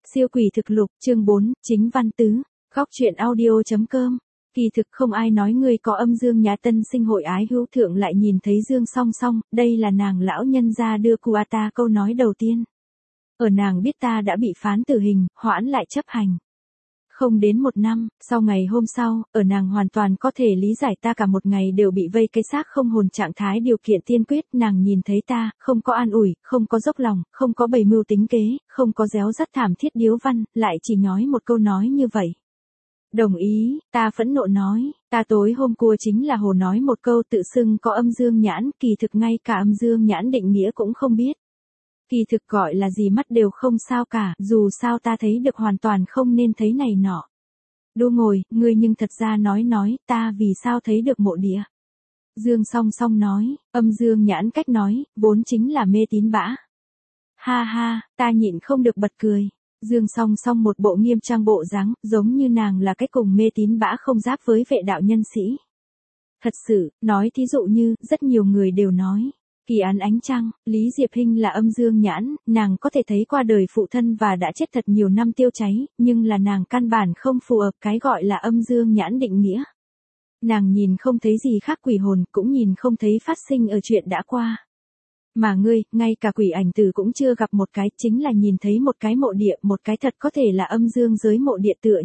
Siêu quỷ thực lục, chương 4, chính văn tứ, góc truyện audio.com. Kỳ thực không ai nói ngươi có âm Dương Nhã tân sinh hội ái hữu thượng lại nhìn thấy Dương Song Song, đây là nàng lão nhân gia đưa Kuata câu nói đầu tiên. Ở nàng biết ta đã bị phán tử hình, hoãn lại chấp hành. Không đến 1 năm, sau ngày hôm sau, ở nàng hoàn toàn có thể lý giải ta cả một ngày đều bị vây cái xác không hồn trạng thái điều kiện tiên quyết, nàng nhìn thấy ta, không có an ủi, không có dốc lòng, không có bày mưu tính kế, không có réo rắt thảm thiết điếu văn, lại chỉ nói một câu nói như vậy. Đồng ý, ta phẫn nộ nói, ta tối hôm qua chính là hồ nói một câu tự xưng có âm dương nhãn, kỳ thực ngay cả âm dương nhãn định nghĩa cũng không biết. Kỳ thực gọi là gì mắt đều không sao cả, dù sao ta thấy được hoàn toàn không nên thấy này nọ. Đu ngồi, ngươi nhưng thật ra nói, ta vì sao thấy được mộ địa. Dương Song Song nói, âm dương nhãn cách nói, vốn chính là mê tín bã. Ha ha, ta nhịn không được bật cười. Dương Song Song một bộ nghiêm trang bộ dáng, giống như nàng là cái cùng mê tín bã không giáp với vệ đạo nhân sĩ. Thật sự, nói thí dụ như, rất nhiều người đều nói. Kỳ án ánh trăng, Lý Diệp Hinh là âm dương nhãn, nàng có thể thấy qua đời phụ thân và đã chết thật nhiều năm tiêu cháy, nhưng là nàng căn bản không phù hợp cái gọi là âm dương nhãn định nghĩa. Nàng nhìn không thấy gì khác quỷ hồn, cũng nhìn không thấy phát sinh ở chuyện đã qua. Mà ngươi, ngay cả quỷ ảnh tử cũng chưa gặp một cái, chính là nhìn thấy một cái mộ địa, một cái thật có thể là âm dương giới mộ địa tựa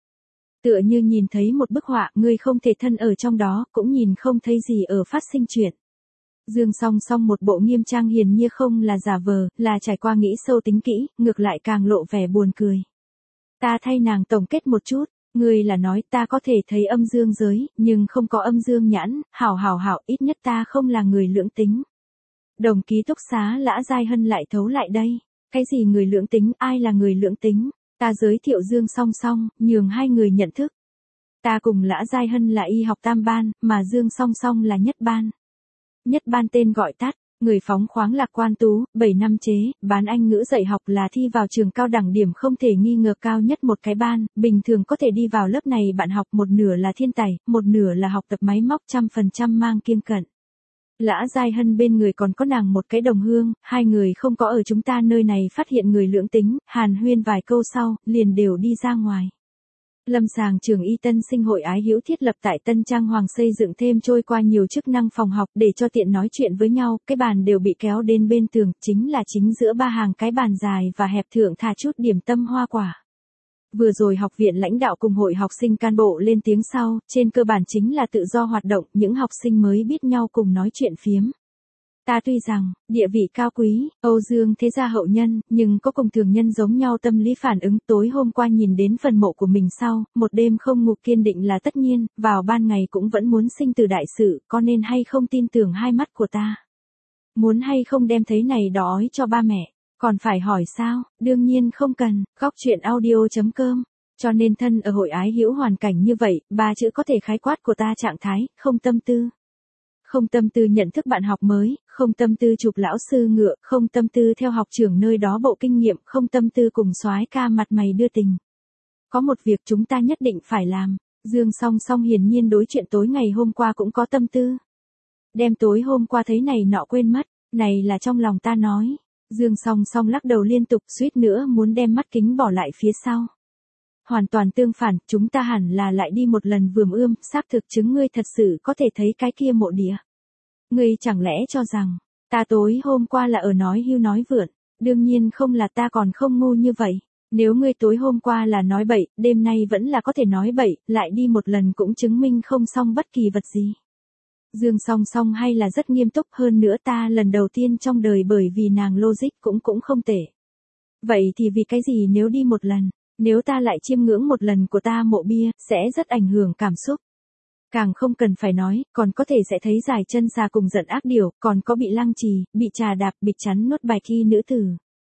như nhìn thấy một bức họa, ngươi không thể thân ở trong đó, cũng nhìn không thấy gì ở phát sinh chuyện. Dương Song Song một bộ nghiêm trang hiền như không là giả vờ, là trải qua nghĩ sâu tính kỹ, ngược lại càng lộ vẻ buồn cười. Ta thay nàng tổng kết một chút, ngươi là nói ta có thể thấy âm dương giới, nhưng không có âm dương nhãn, hảo, ít nhất ta không là người lưỡng tính. Đồng ký túc xá Lã Giai Hân lại thấu lại đây, cái gì người lưỡng tính, ai là người lưỡng tính, ta giới thiệu Dương Song Song, nhường hai người nhận thức. Ta cùng Lã Giai Hân là y học tam ban, mà Dương Song Song là nhất ban. Nhất ban tên gọi tắt, người phóng khoáng lạc quan tú, 7 năm chế, bán Anh ngữ dạy học là thi vào trường cao đẳng điểm không thể nghi ngờ cao nhất một cái ban, bình thường có thể đi vào lớp này bạn học một nửa là thiên tài, một nửa là học tập máy móc 100% mang kiêng cận. Lã Giai Hân bên người còn có nàng một cái đồng hương, hai người không có ở chúng ta nơi này phát hiện người lưỡng tính, hàn huyên vài câu sau, liền đều đi ra ngoài. Lâm sàng trường y tân sinh hội ái hữu thiết lập tại Tân Trang Hoàng xây dựng thêm trôi qua nhiều chức năng phòng học để cho tiện nói chuyện với nhau, cái bàn đều bị kéo đến bên tường, chính giữa ba hàng cái bàn dài và hẹp thượng thả chút điểm tâm hoa quả. Vừa rồi học viện lãnh đạo cùng hội học sinh can bộ lên tiếng sau, trên cơ bản chính là tự do hoạt động, những học sinh mới biết nhau cùng nói chuyện phiếm. Ta tuy rằng, địa vị cao quý, Âu Dương thế gia hậu nhân, nhưng có cùng thường nhân giống nhau tâm lý phản ứng. Tối hôm qua nhìn đến phần mộ của mình sau, một đêm không ngủ kiên định là tất nhiên, vào ban ngày cũng vẫn muốn sinh từ đại sự, có nên hay không tin tưởng hai mắt của ta. Muốn hay không đem thấy này đói cho ba mẹ, còn phải hỏi sao, đương nhiên không cần, góc truyện audio.com. Cho nên thân ở hội ái hữu hoàn cảnh như vậy, 3 chữ có thể khái quát của ta trạng thái, không tâm tư. Không tâm tư nhận thức bạn học mới, không tâm tư chụp lão sư ngựa, không tâm tư theo học trưởng nơi đó bộ kinh nghiệm, không tâm tư cùng soái ca mặt mày đưa tình. Có một việc chúng ta nhất định phải làm, Dương Song Song hiển nhiên đối chuyện tối ngày hôm qua cũng có tâm tư. Đem tối hôm qua thấy này nọ quên mất, này là trong lòng ta nói. Dương Song Song lắc đầu liên tục suýt nữa muốn đem mắt kính bỏ lại phía sau. Hoàn toàn tương phản, chúng ta hẳn là lại đi một lần vườn ươm, xác thực chứng ngươi thật sự có thể thấy cái kia mộ địa. Ngươi chẳng lẽ cho rằng, ta tối hôm qua là ở nói hưu nói vượn, đương nhiên không là, ta còn không ngu như vậy. Nếu ngươi tối hôm qua là nói bậy, đêm nay vẫn là có thể nói bậy, lại đi một lần cũng chứng minh không xong bất kỳ vật gì. Dương Song Song hay là rất nghiêm túc, hơn nữa ta lần đầu tiên trong đời bởi vì nàng logic cũng không tệ. Vậy thì vì cái gì nếu đi một lần? Nếu ta lại chiêm ngưỡng một lần của ta mộ bia, sẽ rất ảnh hưởng cảm xúc. Càng không cần phải nói, còn có thể sẽ thấy dài chân xà cùng giận ác điều, còn có bị lăng trì, bị trà đạp, bị chắn nuốt bài thi nữ tử.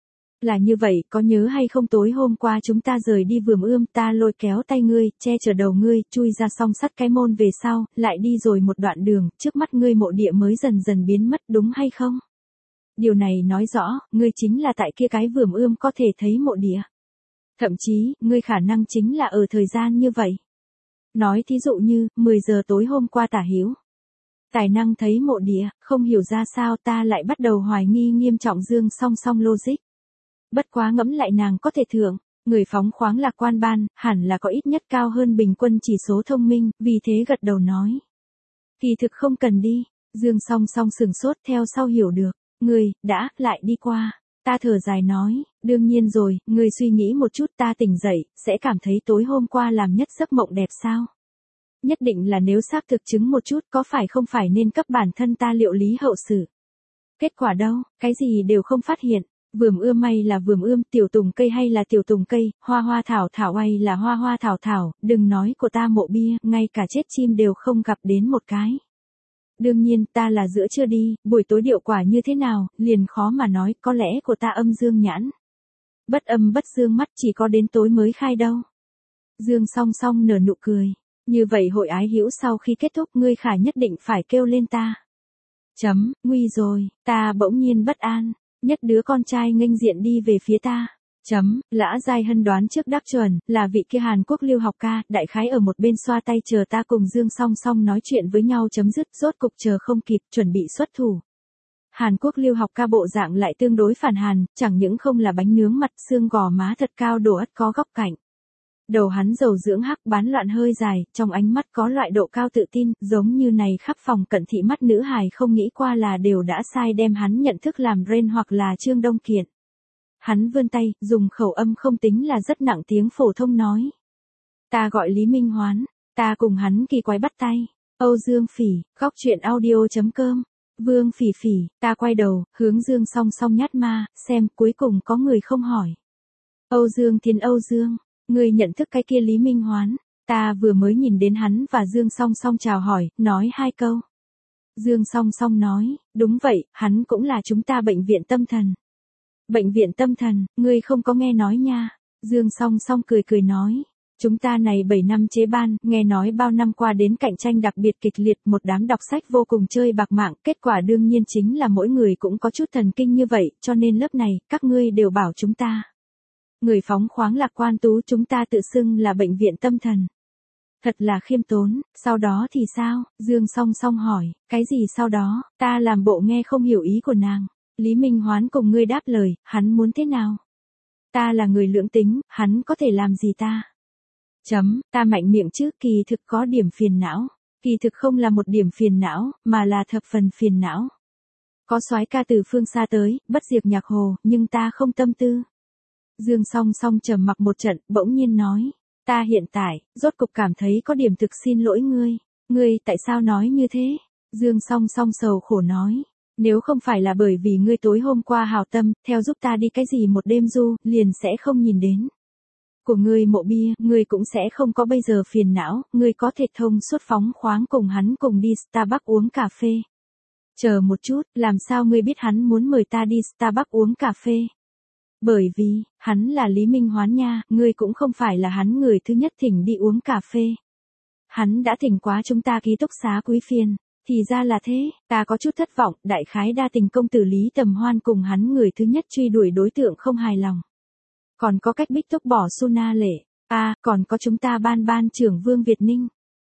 Là như vậy, có nhớ hay không tối hôm qua chúng ta rời đi vườn ươm, ta lôi kéo tay ngươi, che chở đầu ngươi, chui ra song sắt cái môn về sau, lại đi rồi một đoạn đường, trước mắt ngươi mộ địa mới dần dần biến mất, đúng hay không? Điều này nói rõ, ngươi chính là tại kia cái vườn ươm có thể thấy mộ địa. Thậm chí, ngươi khả năng chính là ở thời gian như vậy. Nói thí dụ như, 10 giờ tối hôm qua tả hữu. Tài năng thấy mộ địa, không hiểu ra sao ta lại bắt đầu hoài nghi nghiêm trọng Dương Song Song logic. Bất quá ngẫm lại nàng có thể thượng, Người phóng khoáng lạc quan ban, hẳn là có ít nhất cao hơn bình quân chỉ số thông minh, vì thế gật đầu nói. Kỳ thực không cần đi, Dương Song Song sừng sốt theo sau hiểu được. Người, đã, lại đi qua. Ta thở dài nói, đương nhiên rồi, người suy nghĩ một chút ta tỉnh dậy, sẽ cảm thấy tối hôm qua làm nhất giấc mộng đẹp sao? Nhất định là nếu xác thực chứng một chút có phải không phải nên cấp bản thân ta liệu lý hậu sự. Kết quả đâu, cái gì đều không phát hiện. Vườm ươm hay là vườm ươm, tiểu tùng cây hay là tiểu tùng cây, hoa hoa thảo thảo hay là hoa hoa thảo thảo, đừng nói của ta mộ bia, ngay cả chết chim đều không gặp đến một cái. Đương nhiên ta là giữa trưa đi, buổi tối điệu quả như thế nào, liền khó mà nói, có lẽ của ta âm dương nhãn. Bất âm bất dương mắt chỉ có đến tối mới khai đâu. Dương Song Song nở nụ cười. Như vậy hội ái hữu sau khi kết thúc ngươi khả nhất định phải kêu lên ta. Nguy rồi, ta bỗng nhiên bất an. Nhất đứa con trai nghênh diện đi về phía ta. Lã Giai Hân đoán trước đáp chuẩn, là vị kia Hàn Quốc lưu học ca, đại khái ở một bên xoa tay chờ ta cùng Dương Song Song nói chuyện với nhau chấm dứt, rốt cục chờ không kịp, chuẩn bị xuất thủ. Hàn Quốc lưu học ca bộ dạng lại tương đối phản Hàn, chẳng những không là bánh nướng mặt, xương gò má thật cao đồ ất có góc cạnh. Đầu hắn dầu dưỡng hắc bán loạn hơi dài, trong ánh mắt có loại độ cao tự tin, giống như này khắp phòng cận thị mắt nữ hài không nghĩ qua là đều đã sai đem hắn nhận thức làm Ren hoặc là Trương Đông Kiện. Hắn vươn tay, dùng khẩu âm không tính là rất nặng tiếng phổ thông nói. Ta gọi Lý Minh Hoán, ta cùng hắn kỳ quái bắt tay. Âu Dương Phỉ, góc truyện audio.com. Vương Phỉ Phỉ, ta quay đầu, hướng Dương Song Song nhát ma, xem cuối cùng có người không hỏi. Âu Dương Thiên Âu Dương, ngươi nhận thức cái kia Lý Minh Hoán, ta vừa mới nhìn đến hắn và Dương Song Song chào hỏi, nói hai câu. Dương Song Song nói, đúng vậy, hắn cũng là chúng ta bệnh viện tâm thần. Bệnh viện tâm thần, ngươi không có nghe nói nha. Dương Song Song cười cười nói. Chúng ta này 7 năm chế ban, nghe nói bao năm qua đến cạnh tranh đặc biệt kịch liệt, một đám đọc sách vô cùng chơi bạc mạng, kết quả đương nhiên chính là mỗi người cũng có chút thần kinh như vậy, cho nên lớp này, các ngươi đều bảo chúng ta. Người phóng khoáng lạc quan tú chúng ta tự xưng là bệnh viện tâm thần. Thật là khiêm tốn, sau đó thì sao? Dương Song Song hỏi, cái gì sau đó? Ta làm bộ nghe không hiểu ý của nàng. Lý Minh Hoán cùng ngươi đáp lời, hắn muốn thế nào? Ta là người lưỡng tính, hắn có thể làm gì ta? Ta mạnh miệng chứ, kỳ thực có điểm phiền não. Kỳ thực không là một điểm phiền não, mà là thập phần phiền não. Có soái ca từ phương xa tới, bất diệt nhạc hồ, nhưng ta không tâm tư. Dương Song Song trầm mặc một trận, bỗng nhiên nói. Ta hiện tại, rốt cục cảm thấy có điểm thực xin lỗi ngươi. Ngươi tại sao nói như thế? Dương Song Song sầu khổ nói. Nếu không phải là bởi vì ngươi tối hôm qua hào tâm, theo giúp ta đi cái gì một đêm du, liền sẽ không nhìn đến. Của ngươi mộ bia, ngươi cũng sẽ không có bây giờ phiền não, ngươi có thể thông suốt phóng khoáng cùng hắn cùng đi Starbucks uống cà phê. Chờ một chút, làm sao ngươi biết hắn muốn mời ta đi Starbucks uống cà phê? Bởi vì, hắn là Lý Minh Hoán nha, ngươi cũng không phải là hắn người thứ nhất thỉnh đi uống cà phê. Hắn đã thỉnh quá chúng ta ký túc xá Quý Phiên. Thì ra là thế, ta có chút thất vọng, đại khái đa tình công tử Lý Tầm Hoan cùng hắn người thứ nhất truy đuổi đối tượng không hài lòng. Còn có cách bích thúc bỏ Suna Lệ. Còn có chúng ta ban trưởng Vương Việt Ninh.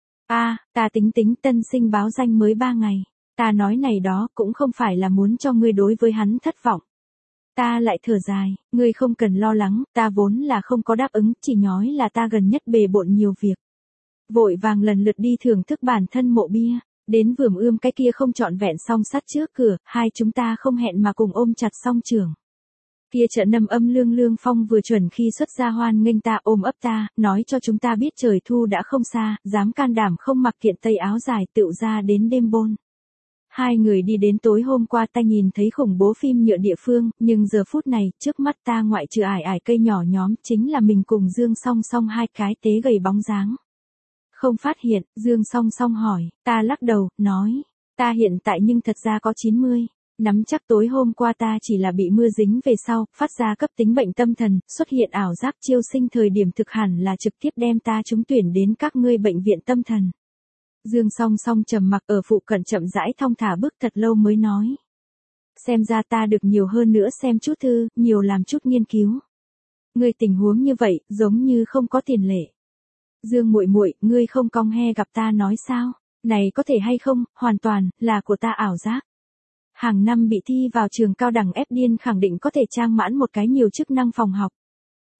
Ta tính tân sinh báo danh mới 3 ngày. Ta nói này đó cũng không phải là muốn cho ngươi đối với hắn thất vọng. Ta lại thở dài, ngươi không cần lo lắng, ta vốn là không có đáp ứng, chỉ nói là ta gần nhất bề bộn nhiều việc. Vội vàng lần lượt đi thưởng thức bản thân mộ bia. Đến vườm ươm cái kia không trọn vẹn song sắt trước cửa, hai chúng ta không hẹn mà cùng ôm chặt song trường. Kia trợ nâm âm lương phong vừa chuẩn khi xuất ra hoan nghênh ta ôm ấp ta, nói cho chúng ta biết trời thu đã không xa, dám can đảm không mặc kiện tây áo dài tựu ra đến đêm bôn. Hai người đi đến tối hôm qua ta nhìn thấy khủng bố phim nhựa địa phương, nhưng giờ phút này, trước mắt ta ngoại trừ ải cây nhỏ nhóm, chính là mình cùng Dương Song Song hai cái tế gầy bóng dáng. Không phát hiện, Dương Song Song hỏi, ta lắc đầu, nói, ta hiện tại nhưng thật ra có 90, nắm chắc tối hôm qua ta chỉ là bị mưa dính về sau, phát ra cấp tính bệnh tâm thần, xuất hiện ảo giác chiêu sinh thời điểm thực hẳn là trực tiếp đem ta trúng tuyển đến các ngươi bệnh viện tâm thần. Dương Song Song trầm mặc ở phụ cận chậm rãi thong thả bước thật lâu mới nói. Xem ra ta được nhiều hơn nữa xem chút thư, nhiều làm chút nghiên cứu. Ngươi tình huống như vậy, giống như không có tiền lệ. Dương muội muội, ngươi không cong he gặp ta nói sao? Này có thể hay không, hoàn toàn, là của ta ảo giác. Hàng năm bị thi vào trường cao đẳng ép điên khẳng định có thể trang mãn một cái nhiều chức năng phòng học.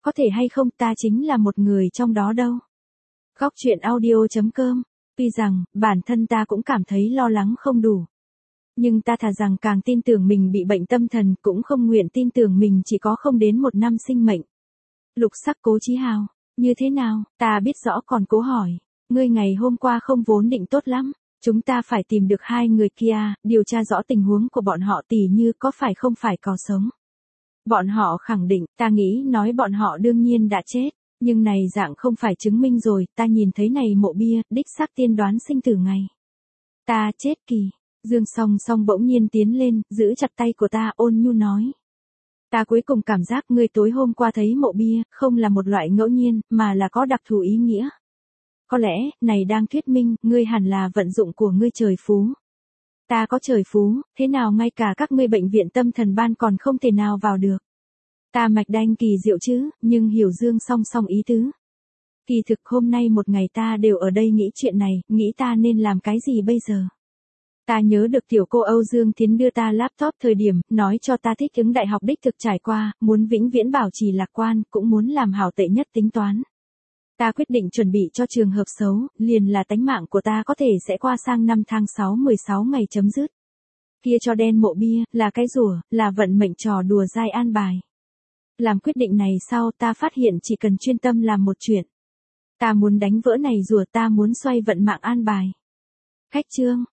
Có thể hay không ta chính là một người trong đó đâu. Góc chuyện audio.com. Tuy rằng, bản thân ta cũng cảm thấy lo lắng không đủ. Nhưng ta thà rằng càng tin tưởng mình bị bệnh tâm thần cũng không nguyện tin tưởng mình chỉ có không đến 1 năm sinh mệnh. Lục sắc Cố Chí Hào. Như thế nào, ta biết rõ còn cố hỏi. Ngươi ngày hôm qua không vốn định tốt lắm. Chúng ta phải tìm được 2 người kia, điều tra rõ tình huống của bọn họ tỉ như có phải không phải có sống. Bọn họ khẳng định, ta nghĩ nói bọn họ đương nhiên đã chết. Nhưng này dạng không phải chứng minh rồi, ta nhìn thấy này mộ bia, đích xác tiên đoán sinh tử ngày. Ta chết kỳ. Dương Song Song bỗng nhiên tiến lên, giữ chặt tay của ta ôn nhu nói. Ta cuối cùng cảm giác ngươi tối hôm qua thấy mộ bia, không là một loại ngẫu nhiên, mà là có đặc thù ý nghĩa. Có lẽ, này đang thuyết minh, ngươi hẳn là vận dụng của ngươi trời phú. Ta có trời phú, thế nào ngay cả các ngươi bệnh viện tâm thần ban còn không thể nào vào được. Ta mạch đanh kỳ diệu chứ, nhưng hiểu Dương Song Song ý tứ. Kỳ thực hôm nay một ngày ta đều ở đây nghĩ chuyện này, nghĩ ta nên làm cái gì bây giờ. Ta nhớ được tiểu cô Âu Dương Thiến đưa ta laptop thời điểm, nói cho ta thích ứng đại học đích thực trải qua, muốn vĩnh viễn bảo trì lạc quan, cũng muốn làm hảo tệ nhất tính toán. Ta quyết định chuẩn bị cho trường hợp xấu, liền là tánh mạng của ta có thể sẽ qua sang năm tháng 6 16 ngày chấm dứt. Kia cho đen mộ bia, là cái rùa, là vận mệnh trò đùa dai an bài. Làm quyết định này sau ta phát hiện chỉ cần chuyên tâm làm một chuyện. Ta muốn đánh vỡ này rùa, ta muốn xoay vận mạng an bài. Khách chương.